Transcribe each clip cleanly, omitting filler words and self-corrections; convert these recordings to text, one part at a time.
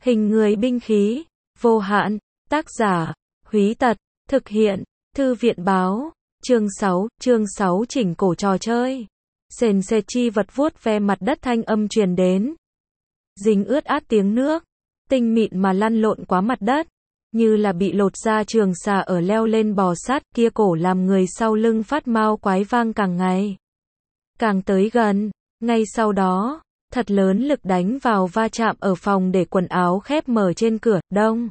Hình người binh khí, vô hạn, tác giả, Húy Tật, thực hiện, Thư viện báo, chương 6 chỉnh cổ trò chơi. Sền sệt chi vật vuốt ve mặt đất thanh âm truyền đến. Dính ướt át tiếng nước, tinh mịn mà lăn lộn qua mặt đất, như là bị lột ra trường xà ở leo lên bò sát kia cổ làm người sau lưng phát mau quái vang càng ngày. Càng tới gần, ngay sau đó, thật lớn lực đánh vào va chạm ở phòng để quần áo khép mở trên cửa, đông,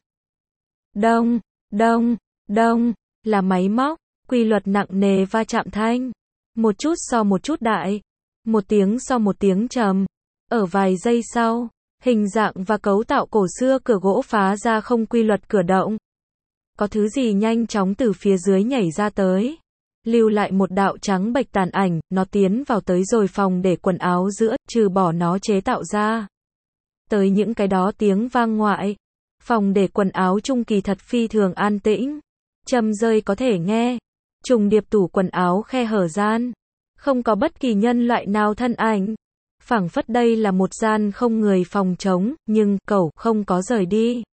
đông, đông, đông, là máy móc, quy luật nặng nề va chạm thanh. Một chút so một chút đại, một tiếng so một tiếng trầm. Ở vài giây sau, hình dạng và cấu tạo cổ xưa cửa gỗ phá ra không quy luật cửa động. Có thứ gì nhanh chóng từ phía dưới nhảy ra tới, lưu lại một đạo trắng bệch tàn ảnh, nó tiến vào tới rồi phòng để quần áo giữa, trừ bỏ nó chế tạo ra. Tới những cái đó tiếng vang ngoại, phòng để quần áo trung kỳ thật phi thường an tĩnh. Châm rơi có thể nghe, trùng điệp tủ quần áo khe hở gian, không có bất kỳ nhân loại nào thân ảnh. Phảng phất đây là một gian không người phòng trống, nhưng cẩu không có rời đi.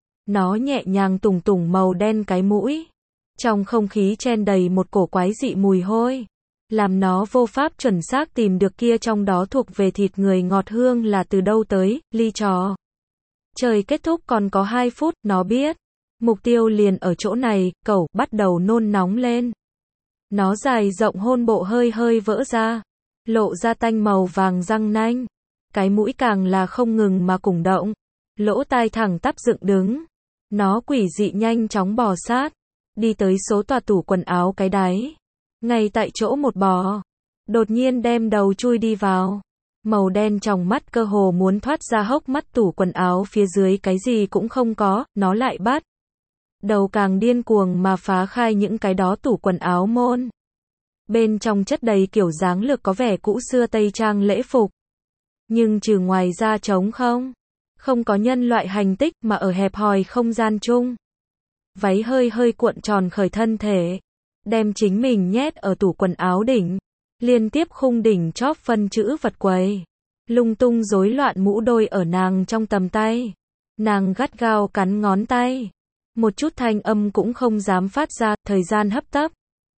Nó nhẹ nhàng tùng tùng màu đen cái mũi. Trong không khí chen đầy một cổ quái dị mùi hôi, làm nó vô pháp chuẩn xác tìm được kia trong đó thuộc về thịt người ngọt hương là từ đâu tới. Ly trò trời kết thúc còn có 2 phút, nó biết mục tiêu liền ở chỗ này. Cẩu bắt đầu nôn nóng lên. Nó dài rộng hôn bộ hơi hơi vỡ ra, lộ ra tanh màu vàng răng nanh. Cái mũi càng là không ngừng mà củng động, lỗ tai thẳng tắp dựng đứng. Nó quỷ dị nhanh chóng bò sát, đi tới số tòa tủ quần áo cái đáy. Ngay tại chỗ một bò, đột nhiên đem đầu chui đi vào. Màu đen trong mắt cơ hồ muốn thoát ra hốc mắt tủ quần áo phía dưới cái gì cũng không có, nó lại bắt đầu càng điên cuồng mà phá khai những cái đó tủ quần áo môn. Bên trong chất đầy kiểu dáng lược có vẻ cũ xưa Tây trang lễ phục. Nhưng trừ ngoài ra trống không. Không có nhân loại hành tích mà ở hẹp hòi không gian chung. Váy hơi hơi cuộn tròn khởi thân thể, đem chính mình nhét ở tủ quần áo đỉnh. Liên tiếp khung đỉnh chóp phân chữ vật quầy. Lung tung rối loạn mũ đôi ở nàng trong tầm tay. Nàng gắt gao cắn ngón tay. Một chút thanh âm cũng không dám phát ra, thời gian hấp tấp.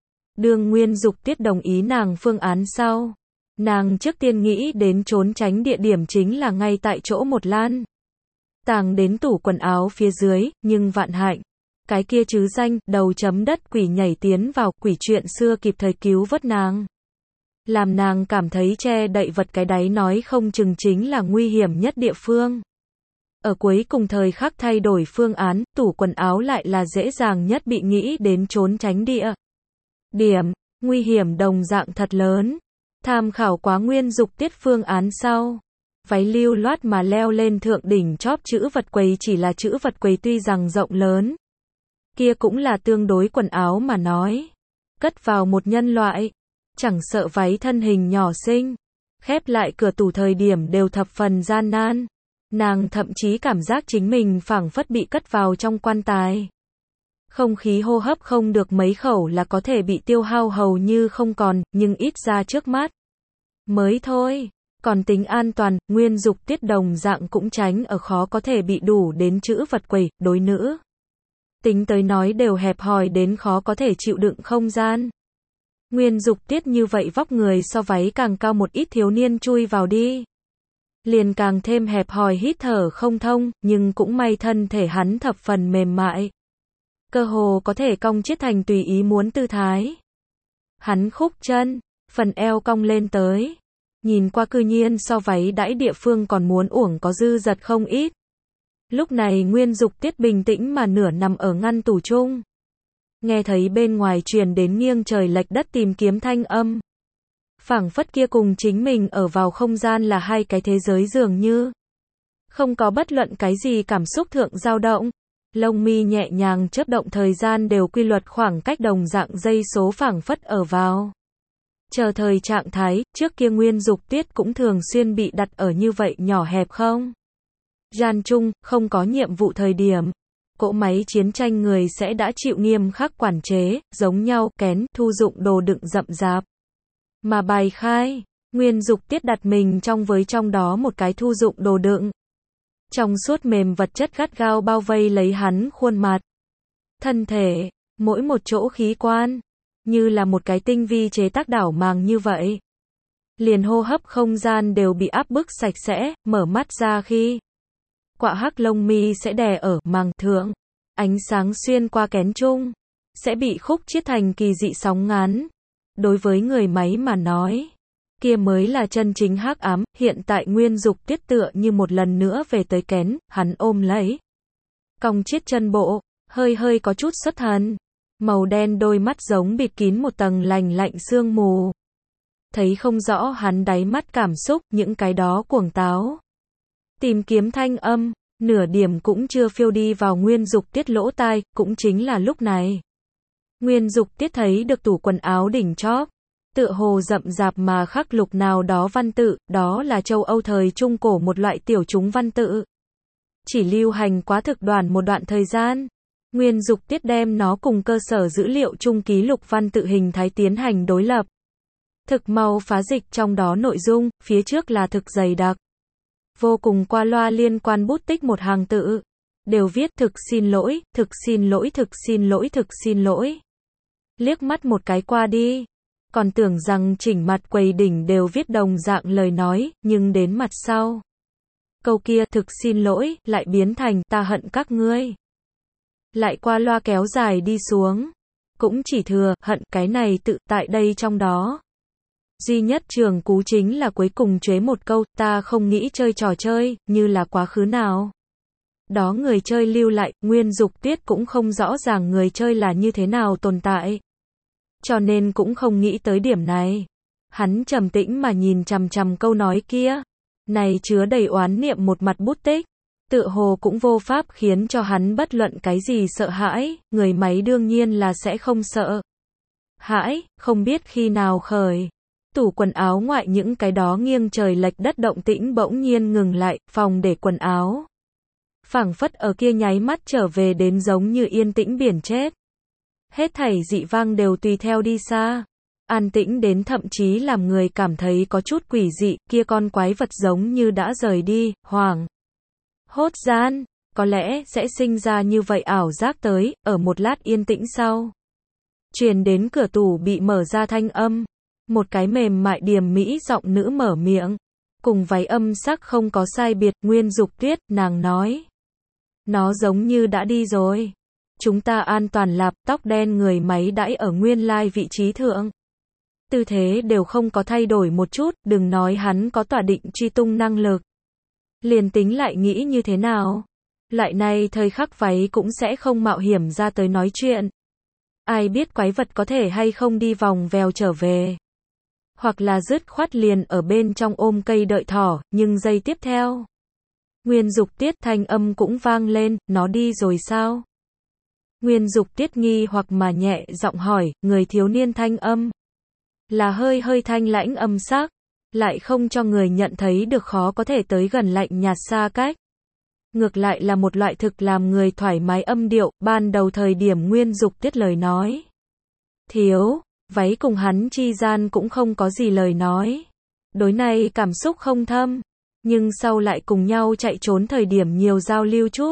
Đương Nguyên Dục Tiết đồng ý nàng phương án sau. Nàng trước tiên nghĩ đến trốn tránh địa điểm chính là ngay tại chỗ một lan. Tàng đến tủ quần áo phía dưới, nhưng vạn hạnh. Cái kia chứ danh, đầu chấm đất quỷ nhảy tiến vào, quỷ chuyện xưa kịp thời cứu vớt nàng. Làm nàng cảm thấy che đậy vật cái đáy nói không chừng chính là nguy hiểm nhất địa phương. Ở cuối cùng thời khắc thay đổi phương án, tủ quần áo lại là dễ dàng nhất bị nghĩ đến trốn tránh địa điểm, nguy hiểm đồng dạng thật lớn. Tham khảo quá Nguyên Dục Tiết phương án sau, váy lưu loát mà leo lên thượng đỉnh chóp chữ vật quầy. Chỉ là chữ vật quầy tuy rằng rộng lớn, kia cũng là tương đối quần áo mà nói. Cất vào một nhân loại, chẳng sợ váy thân hình nhỏ xinh, khép lại cửa tủ thời điểm đều thập phần gian nan. Nàng thậm chí cảm giác chính mình phảng phất bị cất vào trong quan tài. Không khí hô hấp không được mấy khẩu là có thể bị tiêu hao hầu như không còn, nhưng ít ra trước mắt mới thôi, còn tính an toàn. Nguyên Dục Tiết đồng dạng cũng tránh ở khó có thể bị đủ đến chữ vật quầy. Đối nữ tính tới nói đều hẹp hòi đến khó có thể chịu đựng không gian. Nguyên Dục Tiết như vậy vóc người so váy càng cao một ít thiếu niên chui vào đi, liền càng thêm hẹp hòi hít thở không thông, nhưng cũng may thân thể hắn thập phần mềm mại. Cơ hồ có thể cong chiết thành tùy ý muốn tư thái. Hắn khúc chân, phần eo cong lên tới. Nhìn qua cư nhiên so váy đãi địa phương còn muốn uổng có dư dật không ít. Lúc này Nguyên Dục Tiết bình tĩnh mà nửa nằm ở ngăn tủ chung. Nghe thấy bên ngoài truyền đến nghiêng trời lệch đất tìm kiếm thanh âm. Phảng phất kia cùng chính mình ở vào không gian là hai cái thế giới dường như. Không có bất luận cái gì cảm xúc thượng dao động. Lông mi nhẹ nhàng chớp động thời gian đều quy luật khoảng cách đồng dạng giây số phảng phất ở vào chờ thời trạng thái. Trước kia Nguyên Dục Tiết cũng thường xuyên bị đặt ở như vậy nhỏ hẹp không gian chung, không có nhiệm vụ thời điểm. Cỗ máy chiến tranh người sẽ đã chịu nghiêm khắc quản chế, giống nhau, kén, thu dụng đồ đựng rậm rạp. Mà bài khai, Nguyên Dục Tiết đặt mình trong đó một cái thu dụng đồ đựng. Trong suốt mềm vật chất gắt gao bao vây lấy hắn khuôn mặt. Thân thể, mỗi một chỗ khí quan, như là một cái tinh vi chế tác đảo màng như vậy. Liền hô hấp không gian đều bị áp bức sạch sẽ, mở mắt ra khi quạ hắc lông mi sẽ đè ở màng thượng, ánh sáng xuyên qua kén chung, sẽ bị khúc chiết thành kỳ dị sóng ngắn. Đối với người máy mà nói, kia mới là chân chính hắc ám. Hiện tại Nguyên Dục Tiết tựa như một lần nữa về tới kén, hắn ôm lấy cong chiết chân bộ, hơi hơi có chút xuất thần. Màu đen đôi mắt giống bịt kín một tầng lành lạnh sương mù. Thấy không rõ hắn đáy mắt cảm xúc, những cái đó cuồng táo. Tìm kiếm thanh âm, nửa điểm cũng chưa phiêu đi vào Nguyên Dục Tiết lỗ tai, cũng chính là lúc này. Nguyên Dục Tiết thấy được tủ quần áo đỉnh chóp, tựa hồ rậm rạp mà khắc lục nào đó văn tự, đó là châu Âu thời Trung Cổ một loại tiểu chúng văn tự. Chỉ lưu hành quá thực đoàn một đoạn thời gian. Nguyên Dục Tiết đem nó cùng cơ sở dữ liệu chung ký lục văn tự hình thái tiến hành đối lập. Thực mau phá dịch trong đó nội dung, phía trước là thực dày đặc. Vô cùng qua loa liên quan bút tích một hàng tự. Đều viết thực xin lỗi, thực xin lỗi, thực xin lỗi, thực xin lỗi. Liếc mắt một cái qua đi. Còn tưởng rằng chỉnh mặt quầy đỉnh đều viết đồng dạng lời nói, nhưng đến mặt sau. Câu kia thực xin lỗi, lại biến thành ta hận các ngươi. Lại qua loa kéo dài đi xuống. Cũng chỉ thừa, hận cái này tự tại đây trong đó. Duy nhất trường cú chính là cuối cùng chế một câu, ta không nghĩ chơi trò chơi, như là quá khứ nào. Đó người chơi lưu lại, Nguyên Dục Tiết cũng không rõ ràng người chơi là như thế nào tồn tại. Cho nên cũng không nghĩ tới điểm này. Hắn trầm tĩnh mà nhìn chằm chằm câu nói kia. Này chứa đầy oán niệm một mặt bút tích. Tựa hồ cũng vô pháp khiến cho hắn bất luận cái gì sợ hãi, người máy đương nhiên là sẽ không sợ hãi, không biết khi nào khởi. Tủ quần áo ngoại những cái đó nghiêng trời lệch đất động tĩnh bỗng nhiên ngừng lại, phòng để quần áo. Phảng phất ở kia nháy mắt trở về đến giống như yên tĩnh biển chết. Hết thảy dị vang đều tùy theo đi xa. An tĩnh đến thậm chí làm người cảm thấy có chút quỷ dị, kia con quái vật giống như đã rời đi, hoảng. Hốt gian, có lẽ sẽ sinh ra như vậy ảo giác tới, ở một lát yên tĩnh sau. Truyền đến cửa tủ bị mở ra thanh âm. Một cái mềm mại điềm mỹ giọng nữ mở miệng. Cùng váy âm sắc không có sai biệt, Nguyên Dục Tiết, nàng nói. Nó giống như đã đi rồi. Chúng ta an toàn lạp, tóc đen người máy đãi ở nguyên lai vị trí thượng. Tư thế đều không có thay đổi một chút, đừng nói hắn có tỏa định truy tung năng lực. Liền tính lại nghĩ như thế nào. Loại này thời khắc váy cũng sẽ không mạo hiểm ra tới nói chuyện. Ai biết quái vật có thể hay không đi vòng vèo trở về. Hoặc là dứt khoát liền ở bên trong ôm cây đợi thỏ, nhưng giây tiếp theo. Nguyên Dục Tiết thanh âm cũng vang lên, nó đi rồi sao? Nguyên Dục Tiết nghi hoặc mà nhẹ giọng hỏi, người thiếu niên thanh âm. Là hơi hơi thanh lãnh âm sắc, lại không cho người nhận thấy được khó có thể tới gần lạnh nhạt xa cách. Ngược lại là một loại thực làm người thoải mái âm điệu, ban đầu thời điểm Nguyên Dục Tiết lời nói. Thiếu, váy cùng hắn chi gian cũng không có gì lời nói. Đối này cảm xúc không thâm, nhưng sau lại cùng nhau chạy trốn thời điểm nhiều giao lưu chút.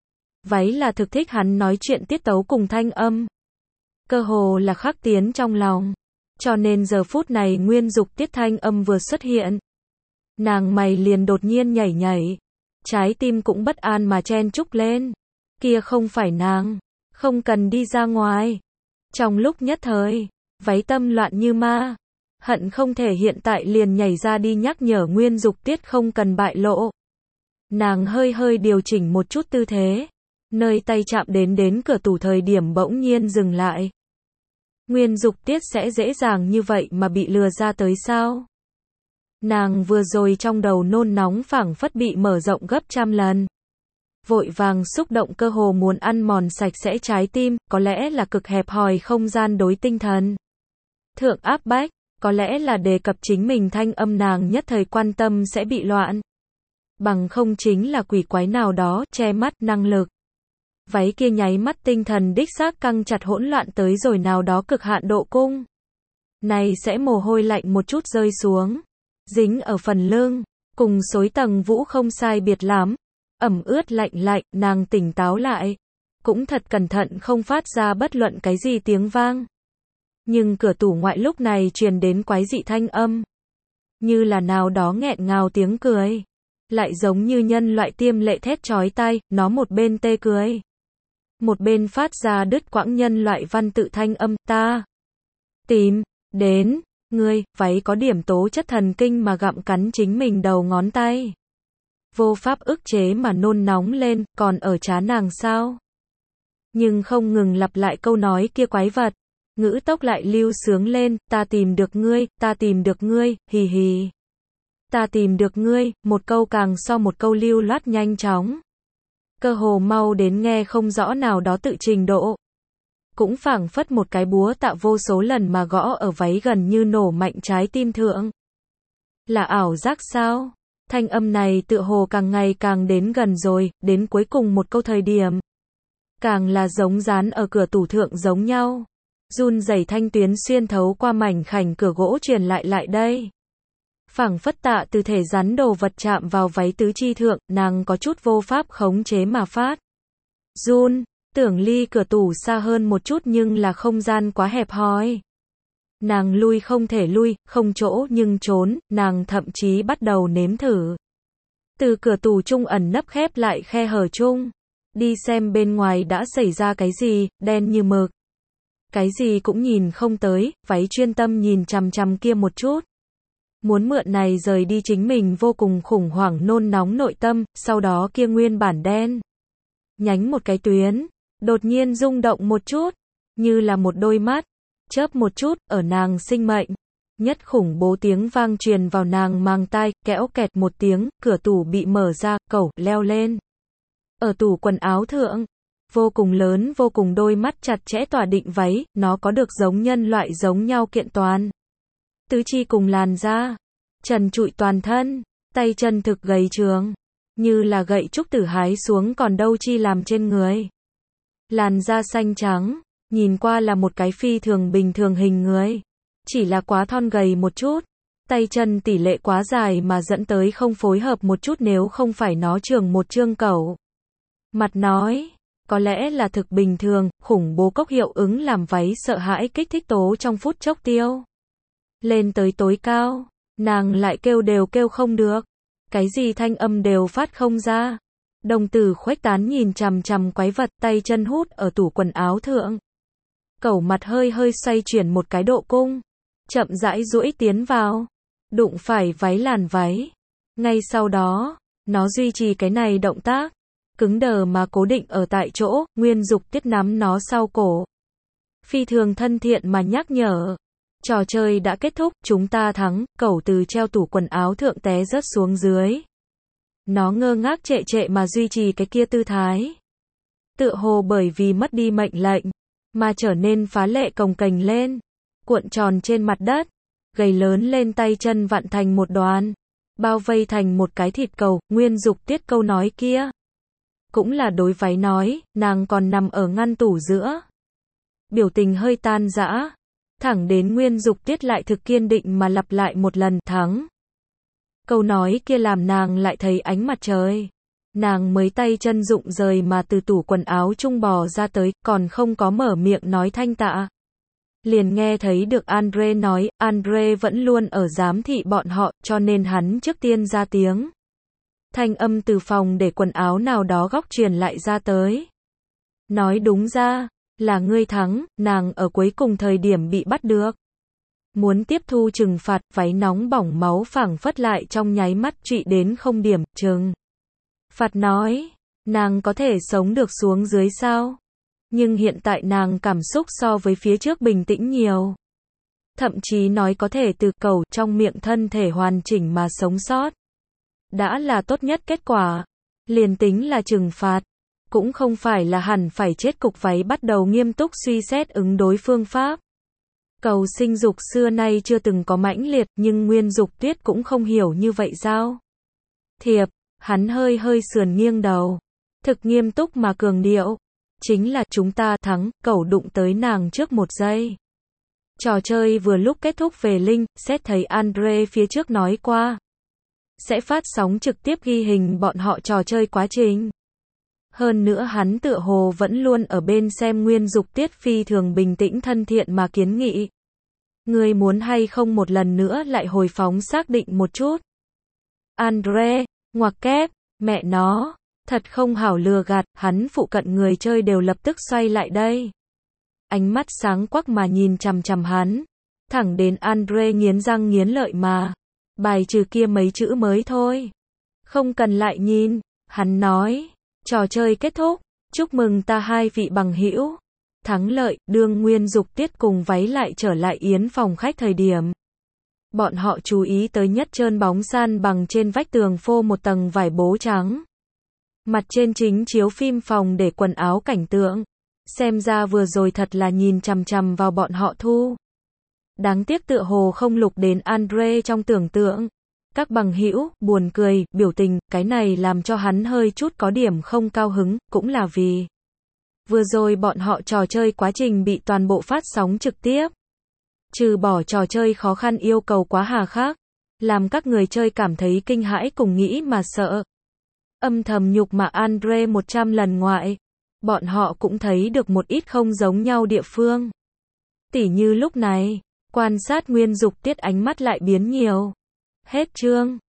Váy là thực thích hắn nói chuyện tiết tấu cùng thanh âm. Cơ hồ là khắc tiến trong lòng. Cho nên giờ phút này Nguyên Dục Tiết thanh âm vừa xuất hiện. Nàng mày liền đột nhiên nhảy nhảy. Trái tim cũng bất an mà chen chúc lên. Kia không phải nàng. Không cần đi ra ngoài. Trong lúc nhất thời, váy tâm loạn như ma. Hận không thể hiện tại liền nhảy ra đi nhắc nhở Nguyên Dục Tiết không cần bại lộ. Nàng hơi hơi điều chỉnh một chút tư thế. Nơi tay chạm đến cửa tủ thời điểm bỗng nhiên dừng lại. Nguyên Dục Tiết sẽ dễ dàng như vậy mà bị lừa ra tới sao? Nàng vừa rồi trong đầu nôn nóng phảng phất bị mở rộng gấp trăm lần. Vội vàng xúc động cơ hồ muốn ăn mòn sạch sẽ trái tim, có lẽ là cực hẹp hòi không gian đối tinh thần. Thượng áp bách, có lẽ là đề cập chính mình thanh âm nàng nhất thời quan tâm sẽ bị loạn. Bằng không chính là quỷ quái nào đó, che mắt, năng lực. Váy kia nháy mắt tinh thần đích xác căng chặt hỗn loạn tới rồi nào đó cực hạn độ cung. Này sẽ mồ hôi lạnh một chút rơi xuống. Dính ở phần lưng, cùng xối tầng vũ không sai biệt lắm. ẩm ướt lạnh lạnh, nàng tỉnh táo lại. Cũng thật cẩn thận không phát ra bất luận cái gì tiếng vang. Nhưng cửa tủ ngoại lúc này truyền đến quái dị thanh âm. Như là nào đó nghẹn ngào tiếng cười. Lại giống như nhân loại tiêm lệ thét chói tai, nó một bên tê cười. Một bên phát ra đứt quãng nhân loại văn tự thanh âm, ta tìm đến ngươi, váy có điểm tố chất thần kinh mà gặm cắn chính mình đầu ngón tay. Vô pháp ức chế mà nôn nóng lên, còn ở trán nàng sao? Nhưng không ngừng lặp lại câu nói kia quái vật. Ngữ tốc lại lưu sướng lên, ta tìm được ngươi, hì hì. Ta tìm được ngươi, một câu càng so một câu lưu loát nhanh chóng. Cơ hồ mau đến nghe không rõ nào đó tự trình độ. Cũng phảng phất một cái búa tạ vô số lần mà gõ ở váy gần như nổ mạnh trái tim thượng. Là ảo giác sao? Thanh âm này tựa hồ càng ngày càng đến gần rồi, đến cuối cùng một câu thời điểm. Càng là giống dán ở cửa tủ thượng giống nhau. Run rẩy thanh tuyến xuyên thấu qua mảnh khảnh cửa gỗ truyền lại đây. Phảng phất tạ từ thể rắn đồ vật chạm vào váy tứ chi thượng, nàng có chút vô pháp khống chế mà phát. Run, tưởng ly cửa tủ xa hơn một chút nhưng là không gian quá hẹp hòi. Nàng lui không thể lui, không chỗ nhưng trốn, nàng thậm chí bắt đầu nếm thử. Từ cửa tủ trung ẩn nấp khép lại khe hở chung. Đi xem bên ngoài đã xảy ra cái gì, đen như mực. Cái gì cũng nhìn không tới, váy chuyên tâm nhìn chằm chằm kia một chút. Muốn mượn này rời đi chính mình vô cùng khủng hoảng nôn nóng nội tâm, sau đó kia nguyên bản đen. Nhánh một cái tuyến, đột nhiên rung động một chút, như là một đôi mắt, chớp một chút, ở nàng sinh mệnh. Nhất khủng bố tiếng vang truyền vào nàng mang tai, kẽo kẹt một tiếng, cửa tủ bị mở ra, cẩu leo lên. Ở tủ quần áo thượng, vô cùng lớn vô cùng đôi mắt chặt chẽ tỏa định váy, nó có được giống nhân loại giống nhau kiện toàn. Tứ chi cùng làn da, trần trụi toàn thân, tay chân thực gầy trường, như là gậy trúc tử hái xuống còn đâu chi làm trên người. Làn da xanh trắng, nhìn qua là một cái phi thường bình thường hình người, chỉ là quá thon gầy một chút, tay chân tỷ lệ quá dài mà dẫn tới không phối hợp một chút nếu không phải nó trường một trương cẩu. Mặt nói, có lẽ là thực bình thường, khủng bố cốc hiệu ứng làm váy sợ hãi kích thích tố trong phút chốc tiêu. Lên tới tối cao, nàng lại kêu đều kêu không được. Cái gì thanh âm đều phát không ra. Đồng tử khuếch tán nhìn chằm chằm quái vật tay chân hút ở tủ quần áo thượng. Cẩu mặt hơi hơi xoay chuyển một cái độ cung. Chậm rãi duỗi tiến vào. Đụng phải váy làn váy. Ngay sau đó, nó duy trì cái này động tác. Cứng đờ mà cố định ở tại chỗ, Nguyên Dục Tiết nắm nó sau cổ. Phi thường thân thiện mà nhắc nhở. Trò chơi đã kết thúc, chúng ta thắng, cẩu từ treo tủ quần áo thượng té rớt xuống dưới. Nó ngơ ngác trệ trệ mà duy trì cái kia tư thái. Tựa hồ bởi vì mất đi mệnh lệnh, mà trở nên phá lệ cồng kềnh lên. Cuộn tròn trên mặt đất, gầy lớn lên tay chân vặn thành một đoàn. Bao vây thành một cái thịt cầu, Nguyên Dục Tiết câu nói kia. Cũng là đối váy nói, nàng còn nằm ở ngăn tủ giữa. Biểu tình hơi tan rã. Thẳng đến Nguyên Dục Tiết lại thực kiên định mà lặp lại một lần, thắng. Câu nói kia làm nàng lại thấy ánh mặt trời. Nàng mới tay chân rụng rời mà từ tủ quần áo trung bò ra tới, còn không có mở miệng nói thanh tạ. Liền nghe thấy được Andre nói, Andre vẫn luôn ở giám thị bọn họ, cho nên hắn trước tiên ra tiếng. Thanh âm từ phòng để quần áo nào đó góc truyền lại ra tới. Nói đúng ra, là ngươi thắng, nàng ở cuối cùng thời điểm bị bắt được. Muốn tiếp thu trừng phạt, váy nóng bỏng máu phảng phất lại trong nháy mắt trụy đến không điểm, trừng. Phạt nói, nàng có thể sống được xuống dưới sao? Nhưng hiện tại nàng cảm xúc so với phía trước bình tĩnh nhiều. Thậm chí nói có thể từ cầu trong miệng thân thể hoàn chỉnh mà sống sót. Đã là tốt nhất kết quả. Liền tính là trừng phạt. Cũng không phải là hẳn phải chết cục váy bắt đầu nghiêm túc suy xét ứng đối phương pháp. Cầu sinh dục xưa nay chưa từng có mãnh liệt nhưng Nguyên Dục Tuyết cũng không hiểu như vậy sao? Thiệp, hắn hơi hơi sườn nghiêng đầu. Thực nghiêm túc mà cường điệu. Chính là chúng ta thắng, cẩu đụng tới nàng trước một giây. Trò chơi vừa lúc kết thúc về Linh, xét thấy Andre phía trước nói qua. sẽ phát sóng trực tiếp ghi hình bọn họ trò chơi quá trình. Hơn nữa hắn tựa hồ vẫn luôn ở bên xem Nguyên Dục Tiết phi thường bình tĩnh thân thiện mà kiến nghị. Ngươi muốn hay không một lần nữa lại hồi phóng xác định một chút. Andre, ngoặc kép, mẹ nó, thật không hảo lừa gạt, hắn phụ cận người chơi đều lập tức xoay lại đây. Ánh mắt sáng quắc mà nhìn chằm chằm hắn. Thẳng đến Andre nghiến răng nghiến lợi mà. Bài trừ kia mấy chữ mới thôi. Không cần lại nhìn, hắn nói. Trò chơi kết thúc, chúc mừng ta hai vị bằng hữu. Thắng lợi, đương Nguyên Dục Tiết cùng váy lại trở lại yến phòng khách thời điểm. Bọn họ chú ý tới nhất trơn bóng san bằng trên vách tường phô một tầng vải bố trắng. Mặt trên chính chiếu phim phòng để quần áo cảnh tượng. Xem ra vừa rồi thật là nhìn chằm chằm vào bọn họ thu. Đáng tiếc tựa hồ không lục đến Andre trong tưởng tượng. Các bằng hữu, buồn cười, biểu tình, cái này làm cho hắn hơi chút có điểm không cao hứng, cũng là vì vừa rồi bọn họ trò chơi quá trình bị toàn bộ phát sóng trực tiếp. Trừ bỏ trò chơi khó khăn yêu cầu quá hà khắc, làm các người chơi cảm thấy kinh hãi cùng nghĩ mà sợ. Âm thầm nhục mạ Andre 100 lần ngoại, bọn họ cũng thấy được một ít không giống nhau địa phương. Tỉ như lúc này, quan sát Nguyên Dục Tiết ánh mắt lại biến nhiều. Hết chương.